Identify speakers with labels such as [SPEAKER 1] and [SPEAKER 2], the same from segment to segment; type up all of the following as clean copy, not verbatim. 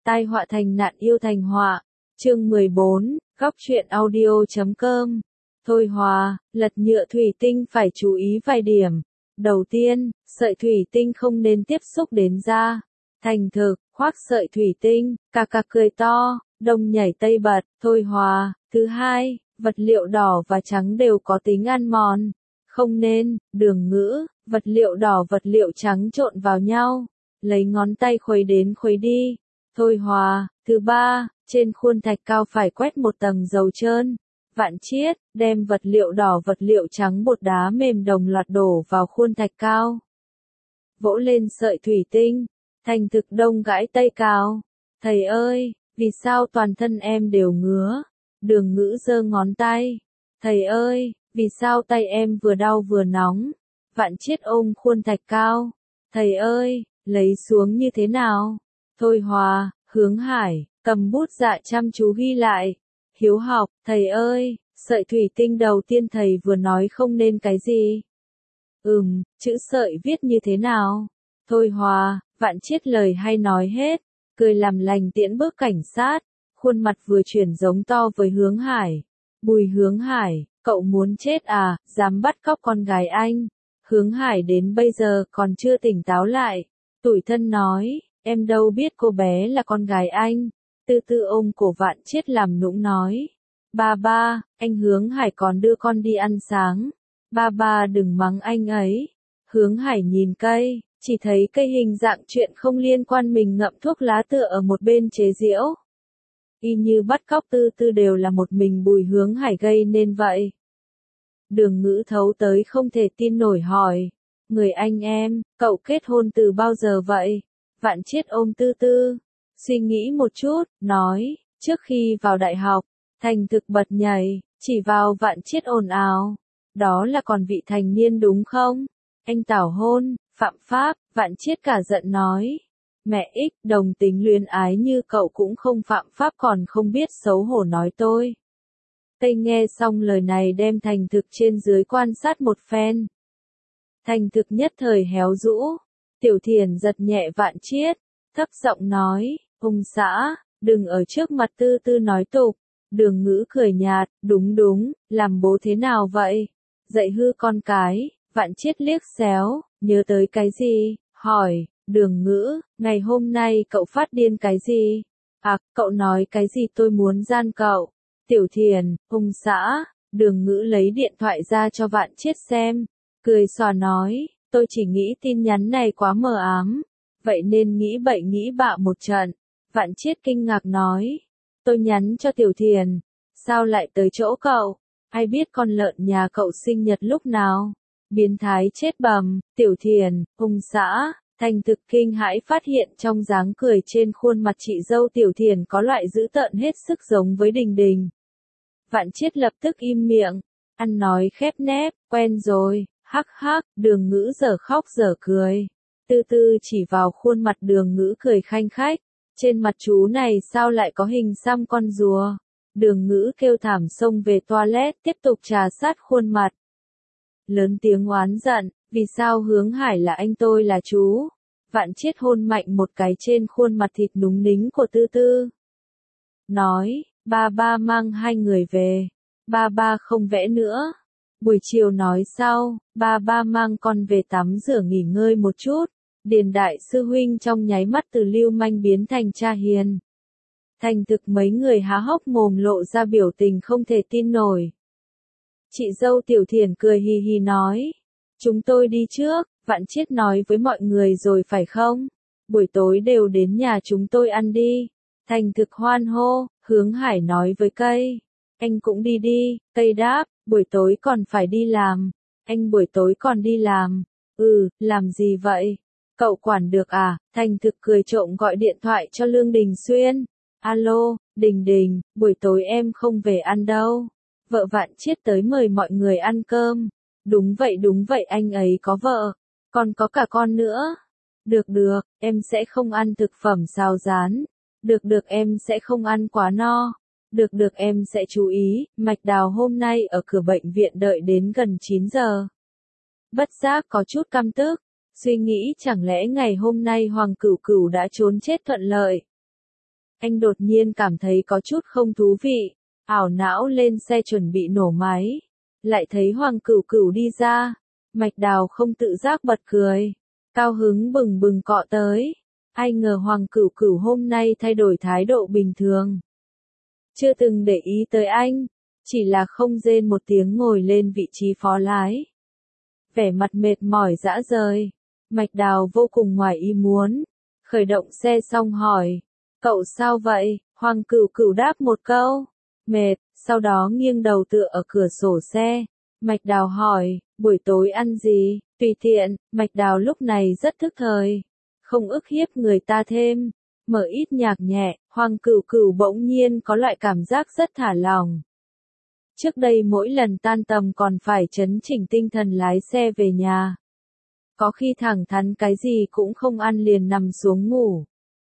[SPEAKER 1] Tai họa thành nạn yêu thành họa. Chương 14, góc truyện audio.com. Thôi Hòa, lật nhựa thủy tinh phải chú ý vài điểm. Đầu tiên, sợi thủy tinh không nên tiếp xúc đến da. Thành thực, khoác sợi thủy tinh, cà cà cười to, đông nhảy tây bật, Thôi Hòa. Thứ hai, vật liệu đỏ và trắng đều có tính ăn mòn. Không nên, đường ngữ, vật liệu đỏ vật liệu trắng trộn vào nhau. Lấy ngón tay khuấy đến khuấy đi. Thôi Hòa. Thứ ba, trên khuôn thạch cao phải quét một tầng dầu trơn. Vạn Chiết, đem vật liệu đỏ vật liệu trắng bột đá mềm đồng loạt đổ vào khuôn thạch cao. Vỗ lên sợi thủy tinh. Thành thực đông gãi tây cao. Thầy ơi, vì sao toàn thân em đều ngứa? Đường ngữ giơ ngón tay. Thầy ơi, vì sao tay em vừa đau vừa nóng? Vạn Chiết ôm khuôn thạch cao. Thầy ơi, lấy xuống như thế nào? Thôi Hòa. Hướng Hải, cầm bút dạ chăm chú ghi lại. Hiếu học, thầy ơi, sợi thủy tinh đầu tiên thầy vừa nói không nên cái gì? Chữ sợi viết như thế nào? Thôi Hòa. Vạn Chiết lời hay nói hết, cười làm lành tiễn bước cảnh sát, khuôn mặt vừa chuyển giống to với Hướng Hải. Bùi Hướng Hải, cậu muốn chết à, dám bắt cóc con gái anh? Hướng Hải đến bây giờ còn chưa tỉnh táo lại, tủi thân nói. Em đâu biết cô bé là con gái anh. Từ từ ôm cổ Vạn Chiết làm nũng nói. Ba, anh Hướng Hải còn đưa con đi ăn sáng. Ba đừng mắng anh ấy. Hướng Hải nhìn cây, chỉ thấy cây hình dạng chuyện không liên quan mình ngậm thuốc lá tựa ở một bên chế giễu. Y như bắt cóc Tư Tư đều là một mình Bùi Hướng Hải gây nên vậy. Đường ngữ thấu tới không thể tin nổi hỏi. Người anh em, cậu kết hôn từ bao giờ vậy? Vạn Chiết ôm Tư Tư, suy nghĩ một chút, nói, trước khi vào đại học. Thành thực bật nhảy, chỉ vào Vạn Chiết ồn ào. Đó là còn vị thành niên đúng không? Anh tảo hôn, phạm pháp. Vạn Chiết cả giận nói. Mẹ ích, đồng tính luyến ái như cậu cũng không phạm pháp còn không biết xấu hổ nói tôi. Tây nghe xong lời này đem Thành thực trên dưới quan sát một phen. Thành thực nhất thời héo rũ. Tiểu Thiền giật nhẹ Vạn Chiết, thấp giọng nói, ông xã, đừng ở trước mặt Tư Tư nói tục. Đường ngữ cười nhạt, đúng, làm bố thế nào vậy? Dạy hư con cái. Vạn Chiết liếc xéo, nhớ tới cái gì, hỏi, đường ngữ, ngày hôm nay cậu phát điên cái gì? À, cậu nói cái gì tôi muốn gian cậu? Tiểu Thiền, ông xã, đường ngữ lấy điện thoại ra cho Vạn Chiết xem, cười xòa nói. Tôi chỉ nghĩ tin nhắn này quá mờ ám, vậy nên nghĩ bậy nghĩ bạ một trận. Vạn Chiết kinh ngạc nói, tôi nhắn cho Tiểu Thiền, sao lại tới chỗ cậu? Ai biết con lợn nhà cậu sinh nhật lúc nào? Biến thái chết bầm. Tiểu Thiền, ông xã. Thành thực kinh hãi phát hiện trong dáng cười trên khuôn mặt chị dâu Tiểu Thiền có loại dữ tợn hết sức giống với Đình Đình. Vạn Chiết lập tức im miệng, ăn nói khép nép, quen rồi. Hắc, đường ngữ dở khóc dở cười. Tư Tư chỉ vào khuôn mặt đường ngữ cười khanh khách. Trên mặt chú này sao lại có hình xăm con rùa? Đường ngữ kêu thảm xông về toilet tiếp tục trà sát khuôn mặt. Lớn tiếng oán giận, vì sao Hướng Hải là anh tôi là chú? Vạn Chiết hôn mạnh một cái trên khuôn mặt thịt núng nính của Tư Tư. Nói, ba mang hai người về. Ba không vẽ nữa. Buổi chiều nói sau, ba mang con về tắm rửa nghỉ ngơi một chút. Điền đại sư huynh trong nháy mắt từ lưu manh biến thành cha hiền. Thành thực mấy người há hốc mồm lộ ra biểu tình không thể tin nổi. Chị dâu Tiểu Thiền cười hì hì nói. Chúng tôi đi trước, Vạn Chiết nói với mọi người rồi phải không? Buổi tối đều đến nhà chúng tôi ăn đi. Thành thực hoan hô, Hướng Hải nói với cây. Anh cũng đi đi, cây đáp, buổi tối còn phải đi làm. Anh buổi tối còn đi làm. Làm gì vậy? Cậu quản được à? Thành thực cười trộm gọi điện thoại cho Lương Đình Xuyên. Alo, Đình, buổi tối em không về ăn đâu. Vợ Vạn Chiết tới mời mọi người ăn cơm. Đúng vậy anh ấy có vợ. Còn có cả con nữa. Được, em sẽ không ăn thực phẩm xào rán. Được em sẽ không ăn quá no. Được em sẽ chú ý. Mạch Đào hôm nay ở cửa bệnh viện đợi đến gần 9 giờ. Bất giác có chút căm tức. Suy nghĩ chẳng lẽ ngày hôm nay Hoàng Cửu Cửu đã trốn chết thuận lợi. Anh đột nhiên cảm thấy có chút không thú vị, ảo não lên xe chuẩn bị nổ máy. Lại thấy Hoàng Cửu Cửu đi ra, Mạch Đào không tự giác bật cười, cao hứng bừng bừng cọ tới. Ai ngờ Hoàng Cửu Cửu hôm nay thay đổi thái độ bình thường. Chưa từng để ý tới anh, chỉ là không rên một tiếng ngồi lên vị trí phó lái. Vẻ mặt mệt mỏi rã rời, Mạch Đào vô cùng ngoài ý muốn, khởi động xe xong hỏi, cậu sao vậy? Hoàng Cửu Cửu đáp một câu, mệt, sau đó nghiêng đầu tựa ở cửa sổ xe. Mạch Đào hỏi, buổi tối ăn gì? Tùy tiện. Mạch Đào lúc này rất thức thời, không ức hiếp người ta thêm, mở ít nhạc nhẹ. Hoàng Cửu Cửu bỗng nhiên có loại cảm giác rất thả lỏng. Trước đây mỗi lần tan tầm còn phải trấn chỉnh tinh thần lái xe về nhà. Có khi thẳng thắn cái gì cũng không ăn liền nằm xuống ngủ.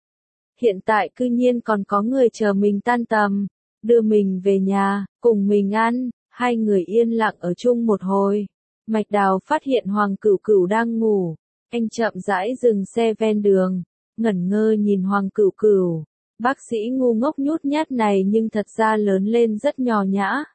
[SPEAKER 1] Hiện tại cư nhiên còn có người chờ mình tan tầm, đưa mình về nhà, cùng mình ăn. Hai người yên lặng ở chung một hồi. Mạch Đào phát hiện Hoàng Cửu Cửu đang ngủ. Anh chậm rãi dừng xe ven đường, ngẩn ngơ nhìn Hoàng Cửu Cửu. Bác sĩ ngu ngốc nhút nhát này nhưng thật ra lớn lên rất nho nhã.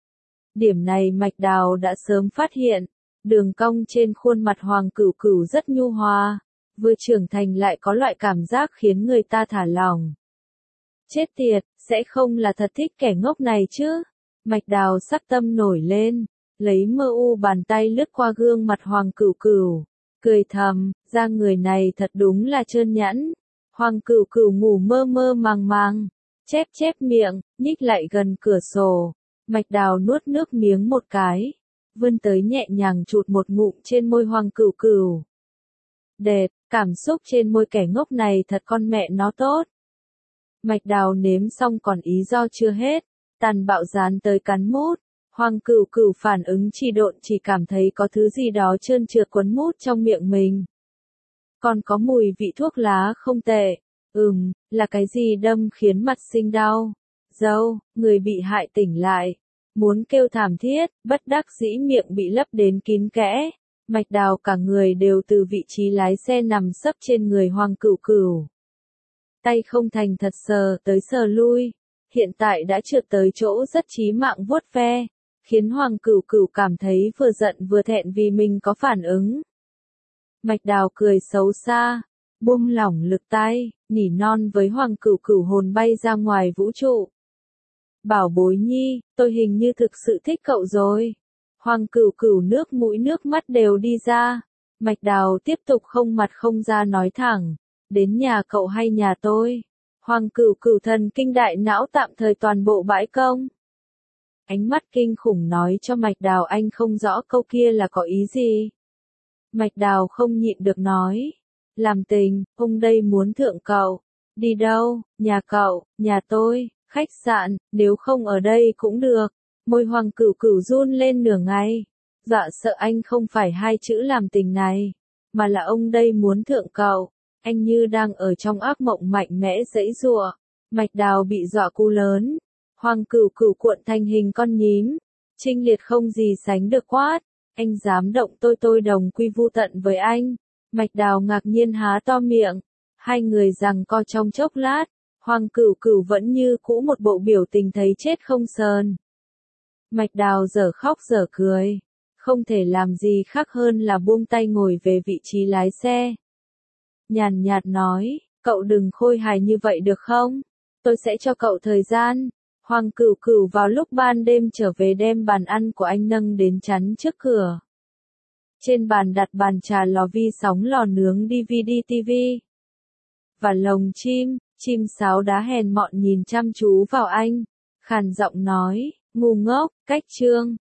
[SPEAKER 1] Điểm này Mạch Đào đã sớm phát hiện. Đường cong trên khuôn mặt Hoàng Cửu Cửu rất nhu hòa, vừa trưởng thành lại có loại cảm giác khiến người ta thả lỏng. Chết tiệt, sẽ không là thật thích kẻ ngốc này chứ? Mạch Đào sắc tâm nổi lên, lấy mơ u bàn tay lướt qua gương mặt Hoàng Cửu Cửu, cười thầm, da người này thật đúng là trơn nhẵn. Hoàng Cửu Cửu ngủ mơ mơ màng màng, chép miệng, nhích lại gần cửa sổ. Mạch Đào nuốt nước miếng một cái, vươn tới nhẹ nhàng chụt một ngụm trên môi Hoàng Cửu Cửu. Đẹp, cảm xúc trên môi kẻ ngốc này thật con mẹ nó tốt. Mạch Đào nếm xong còn ý do chưa hết, tàn bạo dán tới cắn mút. Hoàng Cửu Cửu phản ứng chỉ độn, chỉ cảm thấy có thứ gì đó trơn trượt quấn mút trong miệng mình. Còn có mùi vị thuốc lá không tệ. Là cái gì đâm khiến mặt sinh đau? Dâu, người bị hại tỉnh lại. Muốn kêu thảm thiết, bất đắc dĩ miệng bị lấp đến kín kẽ. Mạch Đào cả người đều từ vị trí lái xe nằm sấp trên người Hoàng Cửu Cửu. Tay không thành thật sờ tới sờ lui. Hiện tại đã trượt tới chỗ rất chí mạng vuốt ve, khiến Hoàng Cửu Cửu cảm thấy vừa giận vừa thẹn vì mình có phản ứng. Mạch Đào cười xấu xa, buông lỏng lực tay, nỉ non với Hoàng Cửu Cửu hồn bay ra ngoài vũ trụ. Bảo bối nhi, tôi hình như thực sự thích cậu rồi. Hoàng Cửu Cửu nước mũi nước mắt đều đi ra. Mạch Đào tiếp tục không mặt không ra nói thẳng, đến nhà cậu hay nhà tôi? Hoàng Cửu Cửu thần kinh đại não tạm thời toàn bộ bãi công. Ánh mắt kinh khủng nói cho Mạch Đào anh không rõ câu kia là có ý gì. Mạch Đào không nhịn được nói, làm tình, ông đây muốn thượng cậu. Đi đâu? Nhà cậu, nhà tôi, khách sạn, nếu không ở đây cũng được. Môi Hoàng Cửu Cửu run lên nửa ngày, dọa sợ anh không phải hai chữ làm tình này, mà là ông đây muốn thượng cậu. Anh như đang ở trong ác mộng mạnh mẽ giãy giụa. Mạch Đào bị dọa cú lớn. Hoàng Cửu Cửu cuộn thành hình con nhím, trinh liệt không gì sánh được quát. Anh dám động tôi đồng quy vu tận với anh. Mạch Đào ngạc nhiên há to miệng. Hai người giằng co trong chốc lát. Hoàng Cửu Cửu vẫn như cũ một bộ biểu tình thấy chết không sờn. Mạch Đào dở khóc dở cười, không thể làm gì khác hơn là buông tay ngồi về vị trí lái xe. Nhàn nhạt nói, cậu đừng khôi hài như vậy được không? Tôi sẽ cho cậu thời gian. Hoàng Cửu Cửu vào lúc ban đêm trở về đem bàn ăn của anh nâng đến chắn trước cửa. Trên bàn đặt bàn trà lò vi sóng lò nướng DVD TV. Và lồng chim sáo đá hèn mọn nhìn chăm chú vào anh. Khàn giọng nói, ngu ngốc, cách chương.